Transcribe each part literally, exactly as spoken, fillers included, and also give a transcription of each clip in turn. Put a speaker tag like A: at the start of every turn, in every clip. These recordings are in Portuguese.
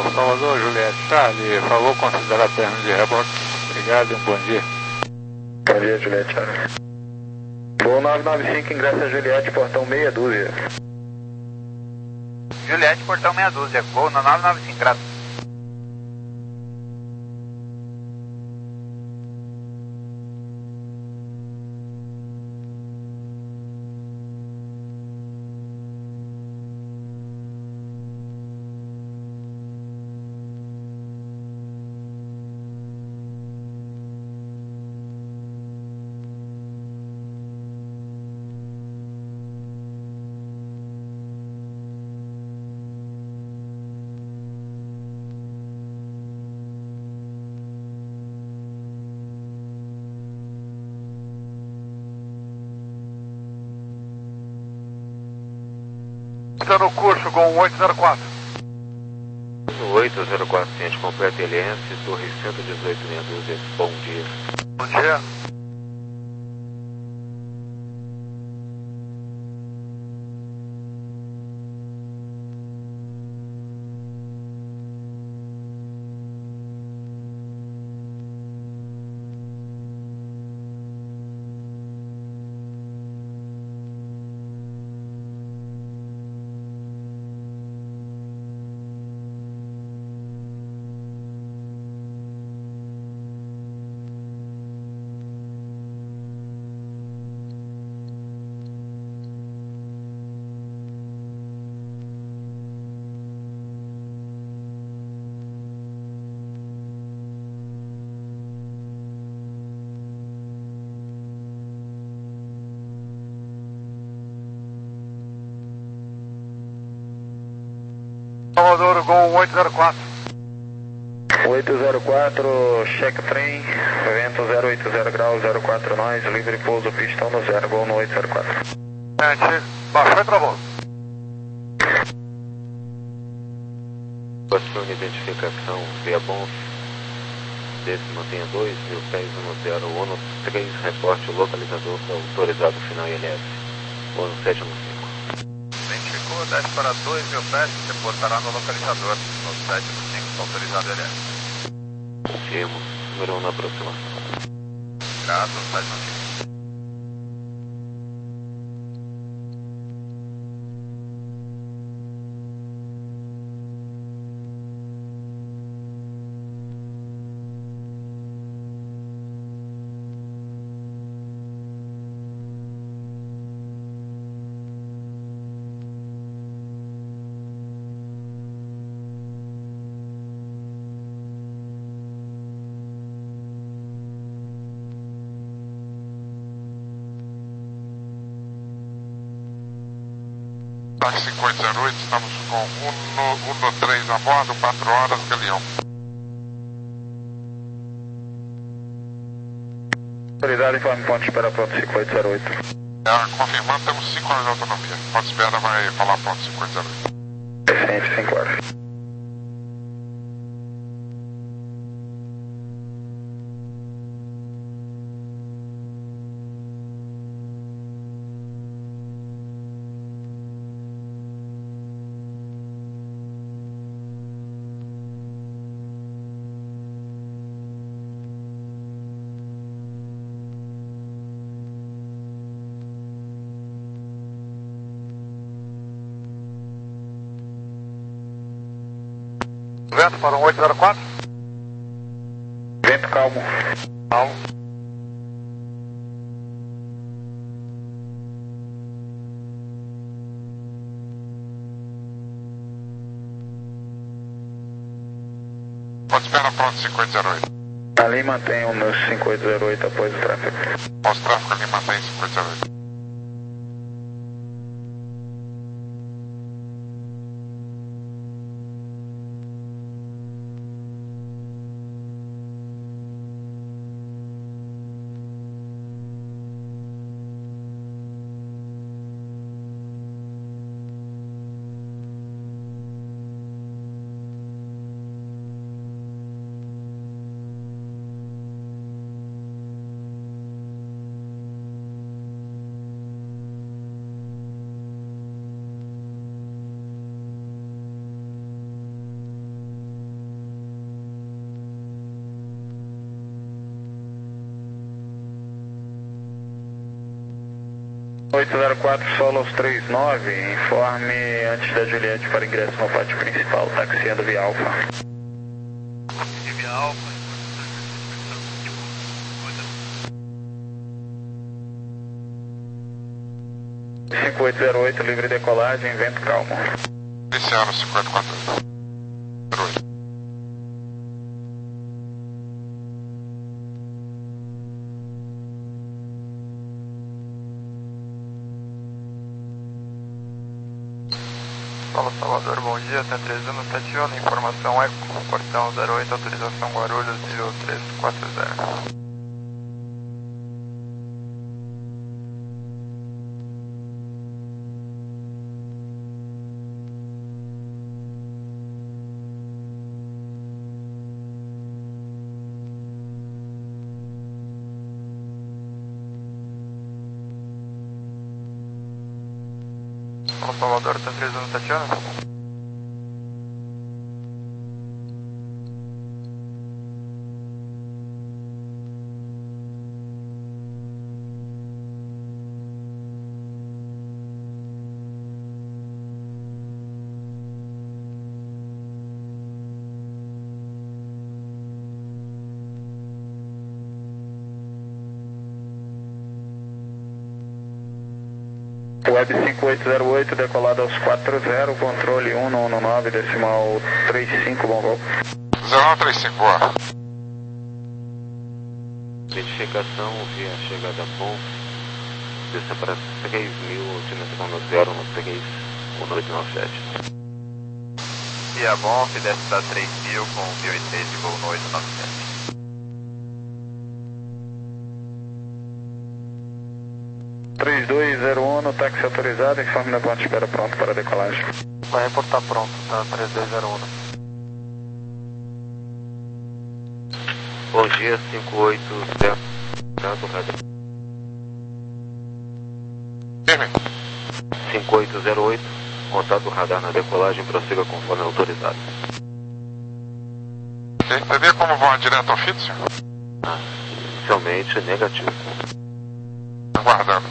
A: Salvador, Juliette. Charlie, por favor, considerar termos de reboque. Obrigado e um bom dia.
B: Bom dia, Juliette. Voo nove nove cinco, ingressa Juliette, portão meia dúzia.
C: Juliette, portão meia dúzia. Voo no nove nove cinco, graças.
D: Está no curso com oito zero quatro.
E: oito zero quatro, ciente completo L S, torre cento e dezoito, meia dúzia, bom dia.
D: Bom dia. Salvador, Gol oito zero quatro.
B: oito zero quatro, check trem, vento zero oito zero graus, zero quatro nós, livre pouso, pistão no zero, Gol no oito zero quatro.
D: Gente, baixou e travou.
E: Próxima identificação, via bons, desse mantenha dois mil pés, um zero, ONU três, reporte localizador autorizado final I L S, ONU sete um cinco.
C: Identificou, desce para dois mil pés, reportará no localizador, no sete um cinco, autorizado L S.
E: Confirmo, número um na aproximação.
C: Graças, sete um cinco.
D: Táxi cinquenta zero oito, estamos com um três a bordo, quatro horas, Galeão.
B: Autoridade, informe ponto de espera pronto cinquenta zero oito.
D: É, confirmando, temos cinco horas de autonomia. Ponto de espera vai falar ponto cinquenta zero oito.
B: Decente, cinco horas.
D: Vento para um oito zero quatro.
B: Vento calmo.
D: Calmo. Pode esperar pronto cinquenta zero oito.
B: Ali mantém o meu cinquenta zero oito após o tráfego.
D: Após o tráfego ali mantém cinquenta zero oito.
B: oito zero quatro Solos trinta e nove, informe antes da Juliette para ingresso no pátio principal, taxiando via Alfa.
C: Via Alfa.
B: cinco oito zero oito, livre decolagem, vento calmo.
D: Iniciando cinquenta e quatro zero oito.
C: Fala Salvador, bom dia, tem três um sete um, informação Eco, portão zero oito, autorização Guarulhos, nível três quatro zero. Fala Salvador, tem três um sete um.
B: Web cinco oito zero oito, decolado aos quatro zero, controle um um nove, decimal três cinco, bom voo.
D: zero um três cinco, boa.
E: Identificação via chegada bom, desça para três mil, altitude no zero, no três um oito nove sete.
C: Via Bonf, desce para três mil com mil e três de voo no oito nove sete.
B: três dois zero um, táxi autorizado, informe da ponte de espera pronto para decolagem.
C: Vai reportar pronto, tá? três dois zero um.
E: Bom dia, cinco oito zero,
D: Firme.
E: cinco oito zero oito, contato radar na decolagem, prossiga conforme autorizado.
D: Ok, teria como voar direto ao F I T, senhor?
E: Ah, inicialmente negativo.
D: Aguardando.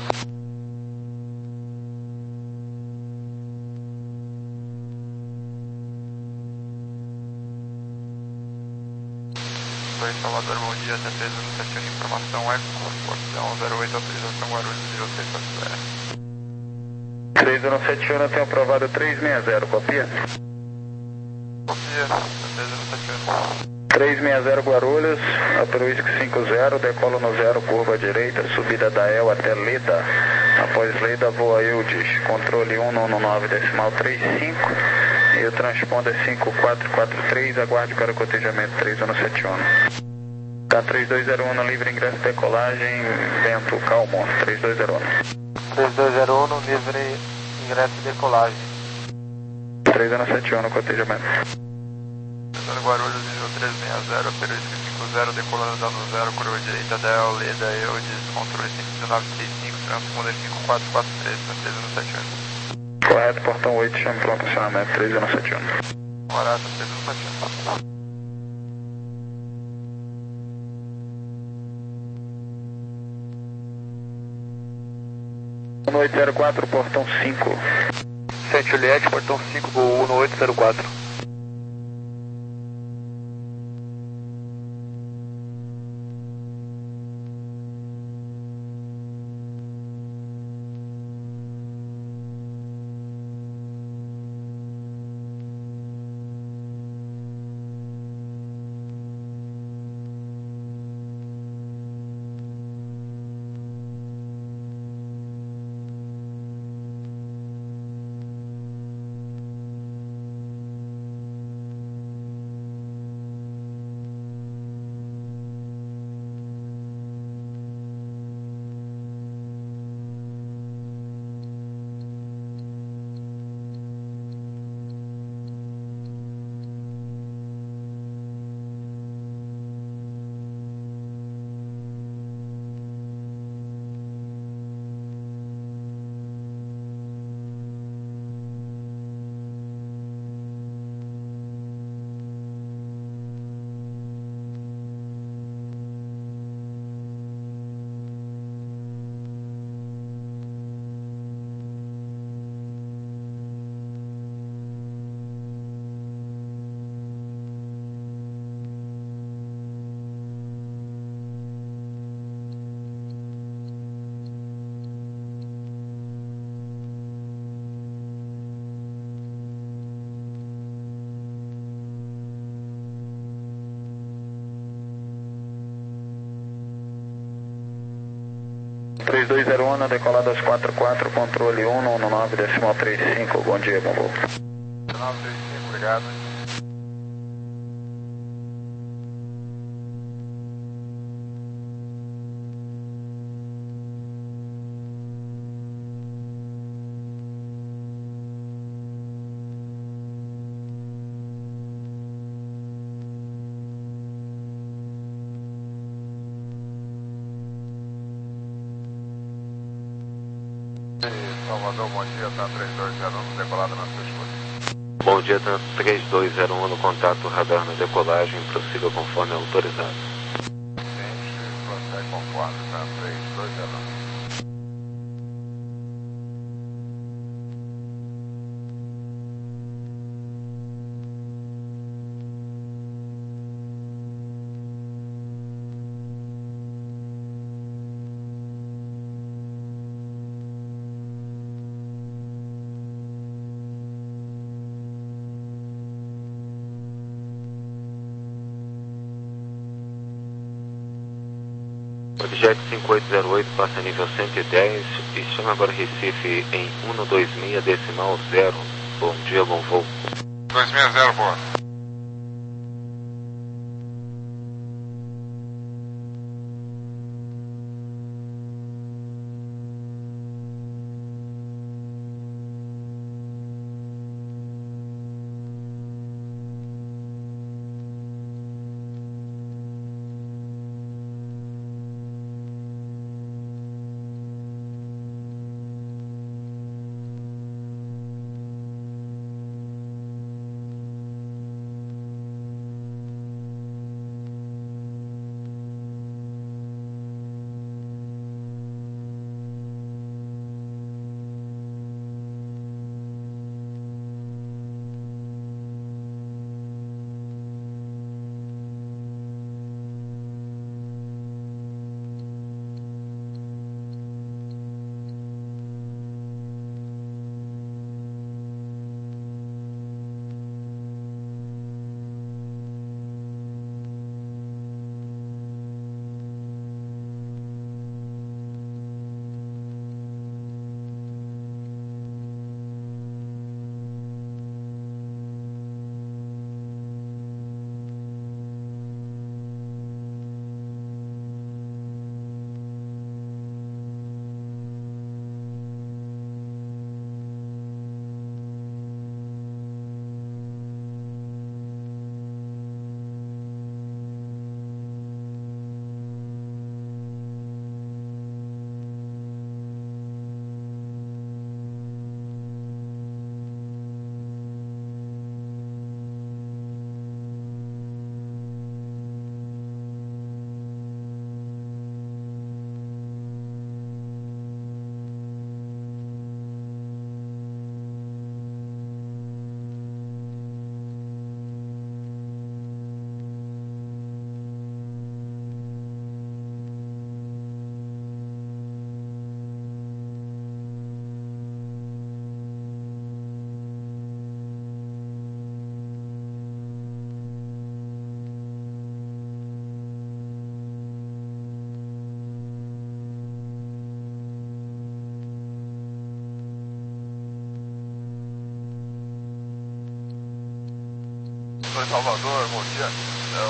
C: Oi, Salvador, bom dia, tem três um sete um, informação Eco, portão zero oito, autorização Guarulhos, nível três quatro zero.
B: três um sete um, tem aprovado três seis zero, copia?
C: Copia, três um sete um.
B: três seis zero Guarulhos, Alto Whisky cinco zero, decolo no zero, curva direita, subida da El até Leda. Após Leda, voa Eudes, controle um um nove, decimal três cinco. E o transponder cinco quatro quatro três, aguarde para o cotejamento três um sete um. Tá três dois zero um, livre ingresso e decolagem, vento calmo, três dois zero um.
C: três dois zero um, livre ingresso e decolagem.
B: três um sete um no cotejamento.
C: Guarulhos, nível três seis zero, Peruísca cinco zero, decolando dando zero, curva direita, Del, Leda, Eudes, controle cinco um nove três cinco, transponder cinco quatro quatro três, três um sete um.
B: Correto, portão oito, chame para o acionamento três um sete um.
C: Morata, três um sete um.
B: um oito zero quatro, portão cinco.
C: Sete Juliette, portão cinco, gol um oito zero quatro.
B: três dois zero um, decolada às quatro quatro, controle um um nove decimal trinta e cinco, bom dia, bom voo.
C: nove três cinco, obrigado. Salvador, bom dia, tá três dois zero um, decolada na sua escolha.
E: Bom dia, tá três dois zero um no contato radar na decolagem, prossiga conforme autorizado.
C: Gente, prossegue conforme, tá três dois zero um.
E: Jet cinco oito zero oito passa nível cento e dez e chama agora Recife em cento e vinte e seis decimal zero. Bom dia, bom voo.
D: dois seis zero, boa.
C: Sou em Salvador, bom dia. É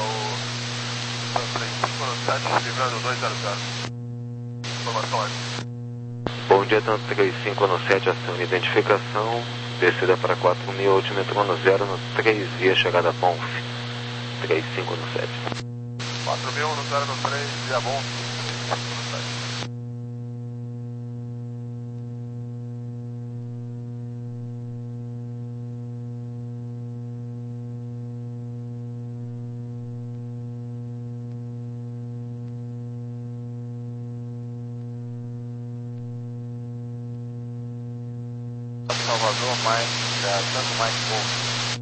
C: o três cinco um sete, livrando dois zero zero. Informações.
E: Bom dia, tanto três cinco um sete, ação de identificação, descida para quatro mil, altímetro no zero, no três via chegada a Bonf, três cinco um sete.
C: quatro mil no zero no três, via Bonf, três cinco um sete. Salvador, mais, é, tanto mais pouco.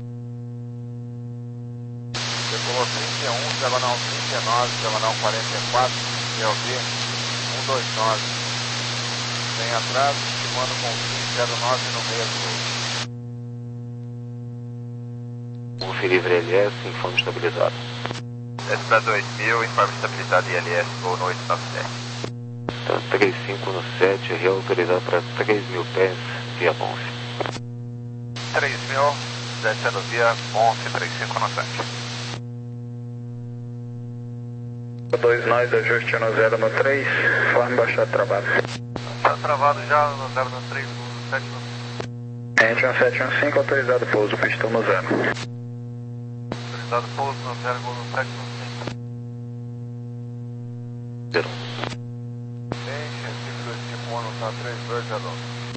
C: Decolou trinta e um, diagonal trinta e nove, diagonal quarenta e quatro, P O V cento e vinte e nove. Sem atraso, estimando com fim zero nove no mesmo.
E: Conferir livre L S, informe estabilizado.
C: S P dois mil, informe estabilizado I L S, voo no oito nove sete.
E: direita, três cinco no sete, reautorizado para três mil pés, via Bonf.
C: três mil, descendo via Bonf, três cinco no sete.
B: dois nós, ajuste no zero no três, forma baixar trabalho.
C: Está travado já no zero no três, no sete no
B: Ente um sete um cinco, autorizado pouso, pistão no zero.
C: autorizado pouso no zero, gol no sete no cinco.
E: Zero.
C: Ente, cinco dois cinco um, tá três dois, zero.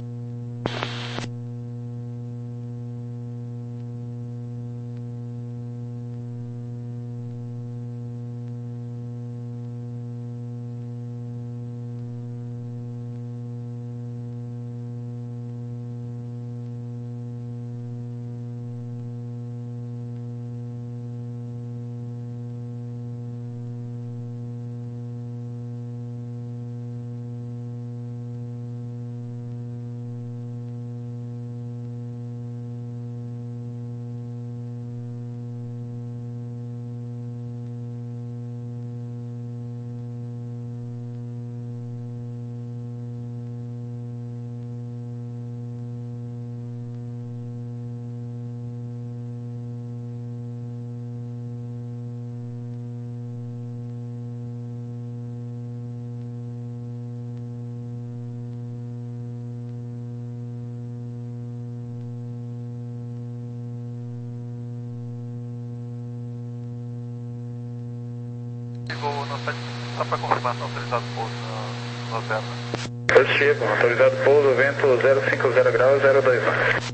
C: Só para confirmação, autorizado pouso no, no zero.
B: Positivo, autorizado pouso, vento zero cinco zero graus, zero dois nove.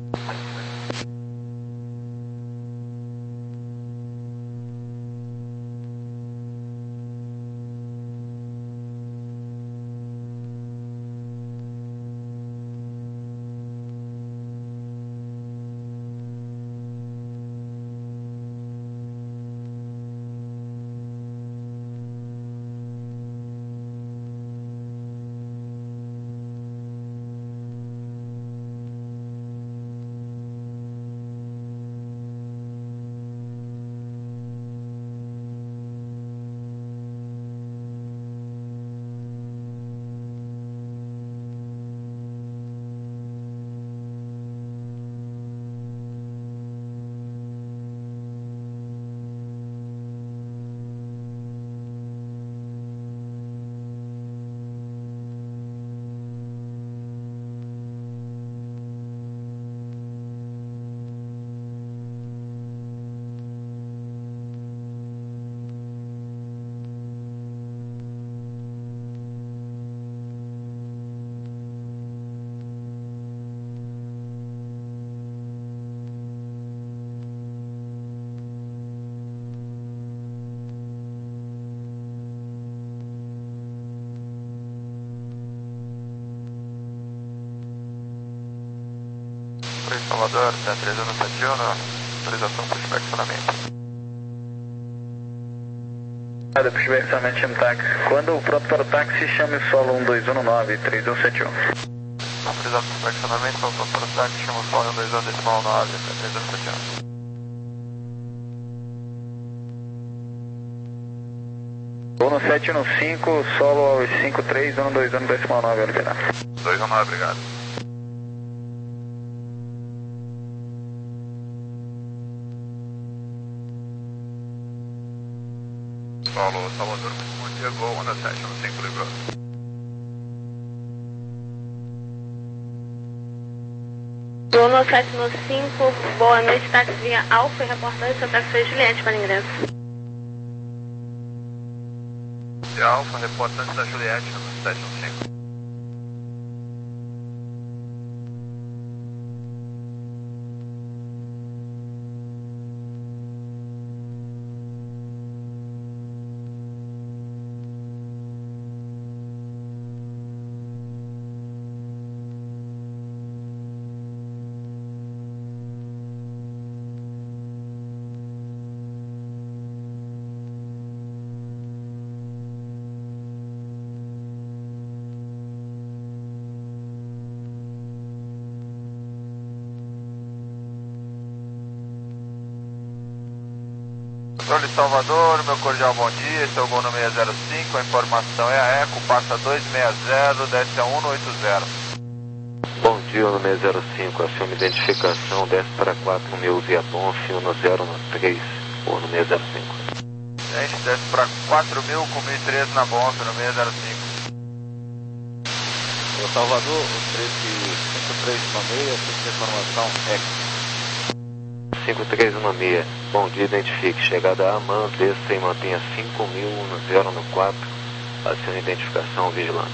C: Salvador, T três um sete um, autorização para inspecionamento.
B: Nada, para inspecionamento no táxi. Quando pronto para o táxi, chame o solo um dois um nove, três um sete um.
C: Autorizado para inspecionamento, quando pronto para o táxi, chama o solo um dois um decimal nove, três um sete um.
B: um sete um cinco, solo aos cinco três um dois um decimal nove, Oliveira.
C: dois um nove, obrigado. Solo Salvador, bom dia, Gol, Honda sete um cinco, livrou.
F: Gol sete um cinco, boa noite, táxi via Alfa e reportagem, seu táxi foi Juliette para ingresso.
C: Via Alfa, reportante da Juliette, no sete um cinco. Controle Salvador, meu cordial bom dia, esse é o gol no seis zero cinco, a informação é a Eco, passa dois seis zero, desce a um no oito zero.
E: Bom dia, no seis zero cinco, aciona identificação, desce para quatro mil via Bonf, um zero no três, ou no seis zero cinco.
C: Gente, desce para quatro mil com mil e treze na Bonf, no seis zero cinco.
G: O Salvador, o treze cinco três um seis, essa informação é
E: cinco três um seis, bom dia, identifique, chegada a Aman, desça e mantenha cinco mil zero no quatro, aciona identificação, vigilância.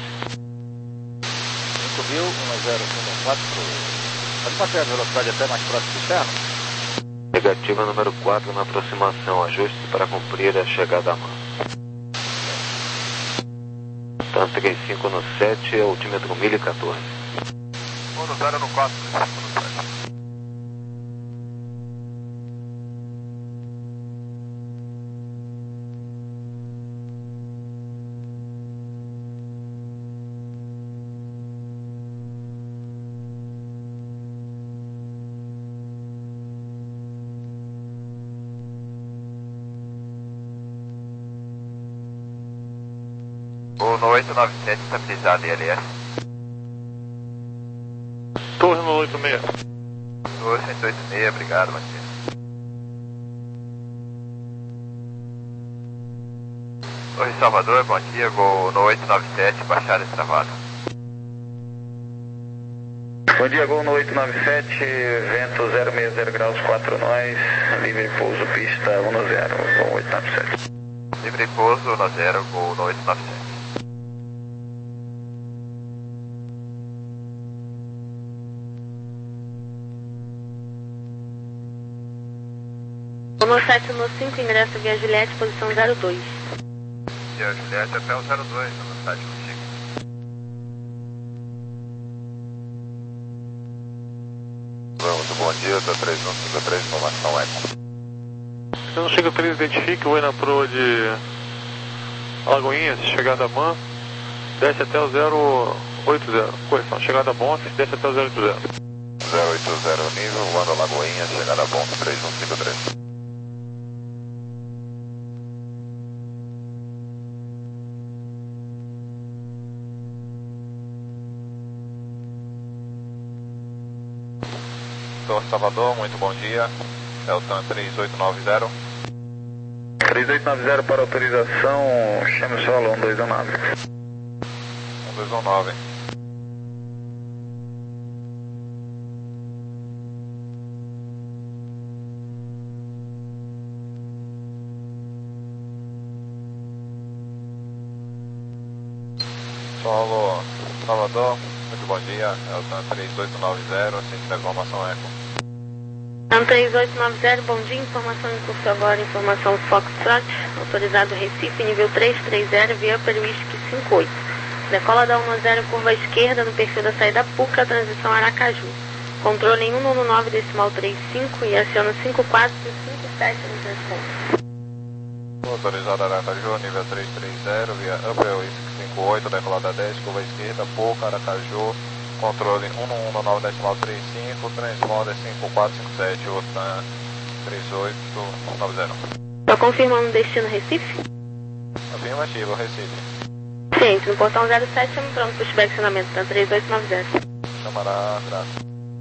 G: cinco mil zero no quatro, pode manter a velocidade até mais próximo do externo?
E: Negativa número quatro na aproximação, ajuste para cumprir a chegada a Aman. Então três cinco no sete, altímetro mil e quatorze.
C: um no zero no quatro, três cinco no sete. O no oito nove sete estabilizado, I L S.
A: Torre no oito seis.
C: Torre cento e oito seis, obrigado, Matias. Torre Salvador, bom dia, gol no oito nove sete, baixada extravada.
B: Bom dia, gol no oito nove sete, vento zero seis zero graus, quatro nós, livre pouso, pista um no zero, gol oito nove sete.
C: Livre pouso no zero, gol no oito nove sete.
F: No sete no cinco, ingresso via Juliette, posição zero dois.
C: Via Juliette até o zero dois, no sete no cinco.
G: Vamos, bom dia, da três um cinco três, informação Eco.
A: Se não chega três, identifique o Ena Pro de Alagoinhas, chegada a Man, desce até o zero oito zero. Correção, chegada a Bonf, desce até o zero oito zero.
G: zero oito zero nível, voando Alagoinhas, chegada a Bonf, três um cinco três. Torre Salvador, muito bom dia. Deltan três oito nove zero.
B: três oito nove zero para autorização, chame o solo um dois um nove.
G: um dois um nove. Solo Salvador, muito bom dia. Deltan três oito nove zero, assiste da informação Eco.
F: Então, três oito nove zero, bom dia, informação em curso agora, informação Foxtrot, autorizado Recife, nível três três zero, via Upper Whisky cinco oito. Decola da um zero, curva esquerda, no perfil da saída Puca, transição Aracaju. Controle em um nove decimal três cinco e aciona cinco quatro e cinco sete no transporte.
G: Autorizado Aracaju, nível três três zero, via Upper Whisky cinco oito, decolada dez, curva esquerda, Puca, Aracaju. Controle um um nove decimal três cinco, transponder cinco quatro cinco sete, OTAN três oito nove zero.
F: Estou confirmando o destino Recife?
G: Afirmativo, Recife.
F: Ciente, no portão zero sete, estamos pronto para o inspecionamento, tá? três oito nove zero.
G: Chamará, graças.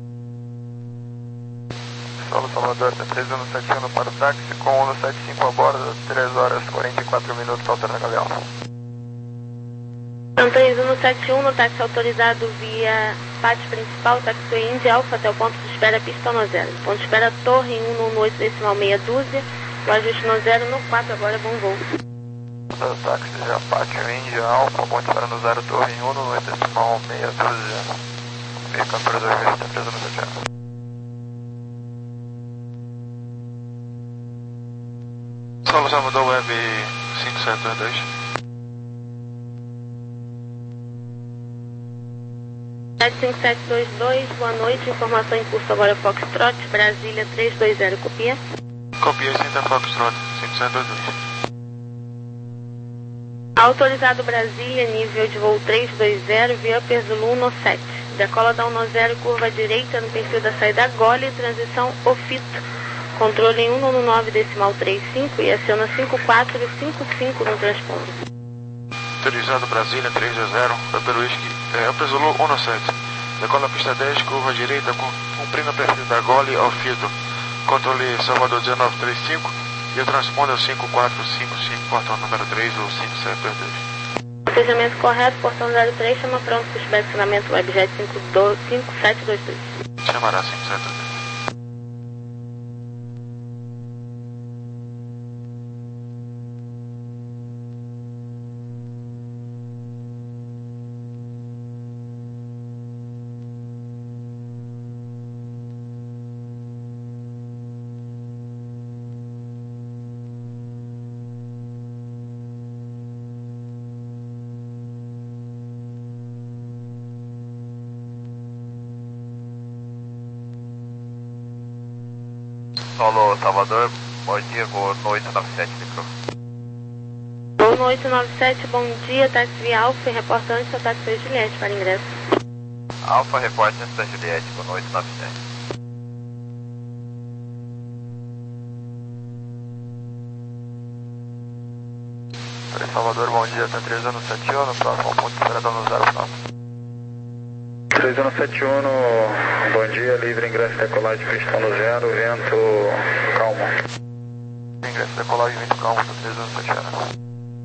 C: Solo Salvador, T três um sete um para o táxi, com um sete cinco a bordo, três horas e quarenta e quatro minutos, alterna Galeão.
F: Então, três um sete um, no táxi autorizado via pátio principal, taxiway Indy Alfa até o ponto de espera pista no zero. Ponto de espera Torre em um oito decimal meia dúzia, o ajuste no zero, no quatro agora é bom voo.
C: O táxi já pátio Indy Alfa, ponto de espera no zero, Torre em um oito decimal meia dúzia, meia cantora do ajuste, T três um sete um.
A: Solo Salvador Web cinco sete dois dois.
F: sete cinco sete dois dois, boa noite, informação em curso agora Foxtrot, Brasília três dois zero, copia.
A: Copia Cinta Foxtrot cinco sete dois dois.
F: Autorizado Brasília, nível de voo três dois zero, via Upper Zulu no sete. Decola da um zero, curva direita no perfil da saída Gole, transição Ofito, Controle cento e nove decimal trinta e cinco e aciona cinco quatro cinco cinco no transponder.
C: Autorizado Brasília três a zero, Upper Whisky, é, Upper Zulu um sete. Decola a pista dez, curva direita, cumprindo o perfil da Gole ao filtro. Controle Salvador dezenove trinta e cinco e o transponder cinco quatro cinco cinco, portão número três ou cinco sete dois dois.
F: Procedimento correto, portão zero três, chama pronto, pushback ensinamento Webjet cinco sete dois dois.
C: Chamará cinco sete dois dois.
G: Solo Salvador, bom dia, voo no oito nove sete, micro.
F: Voo no oito nove sete, bom dia, táxi via Alfa, reporta antes do táxi da Juliette para ingresso.
G: Alfa, reporte antes da Juliette, voo no oito nove sete.
C: Salvador, bom dia, tá três anos sete um, próximo ponto, esperando no zero final.
B: três anos sete um, bom dia, livre ingresso decolagem, pistão no zero, vento calmo.
C: Ingresso decolagem, vento calmo, tá três anos sete um.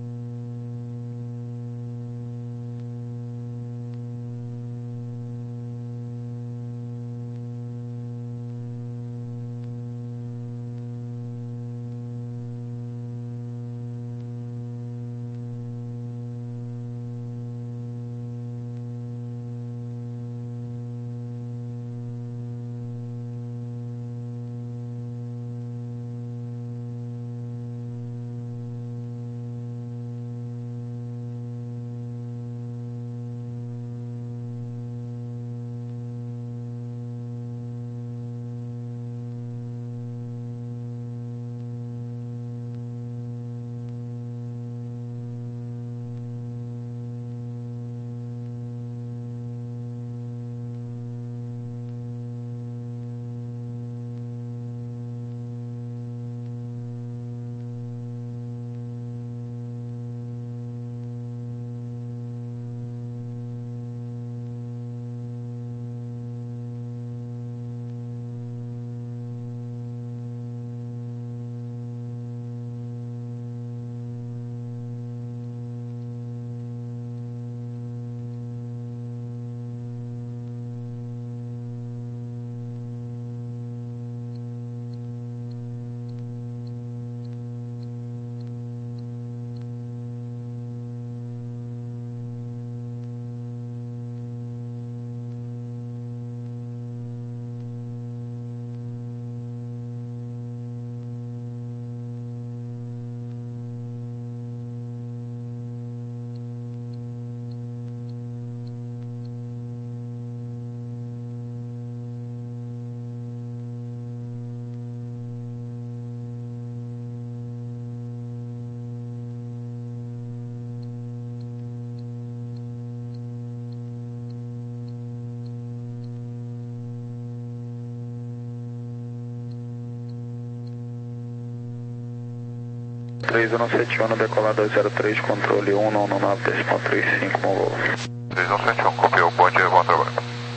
B: três anos sete um, decolar dois zero três, controle um nove nove decimal trinta e cinco, Mongol.
G: três anos sete um, copiou, bom dia, bom trabalho.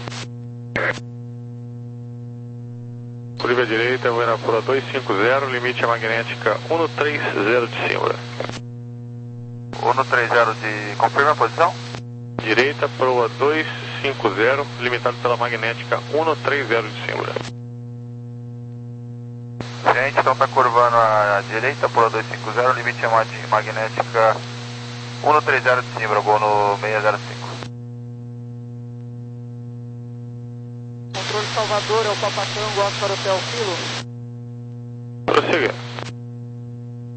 A: Curva direita, Buenapura dois cinco zero, limite a magnética um três zero de Simbra.
G: um três zero de... confirma a posição?
A: Direita, proa dois cinco zero, limitado pela magnética um três zero de Simbra.
G: Gente, então tá curvando a direita, proa dois cinco zero, limite a magnética um três zero de Simbra, vou no seis zero cinco.
H: Controle Salvador, é o Papatango, Oscar Hotel Kilo.
A: Prossiga.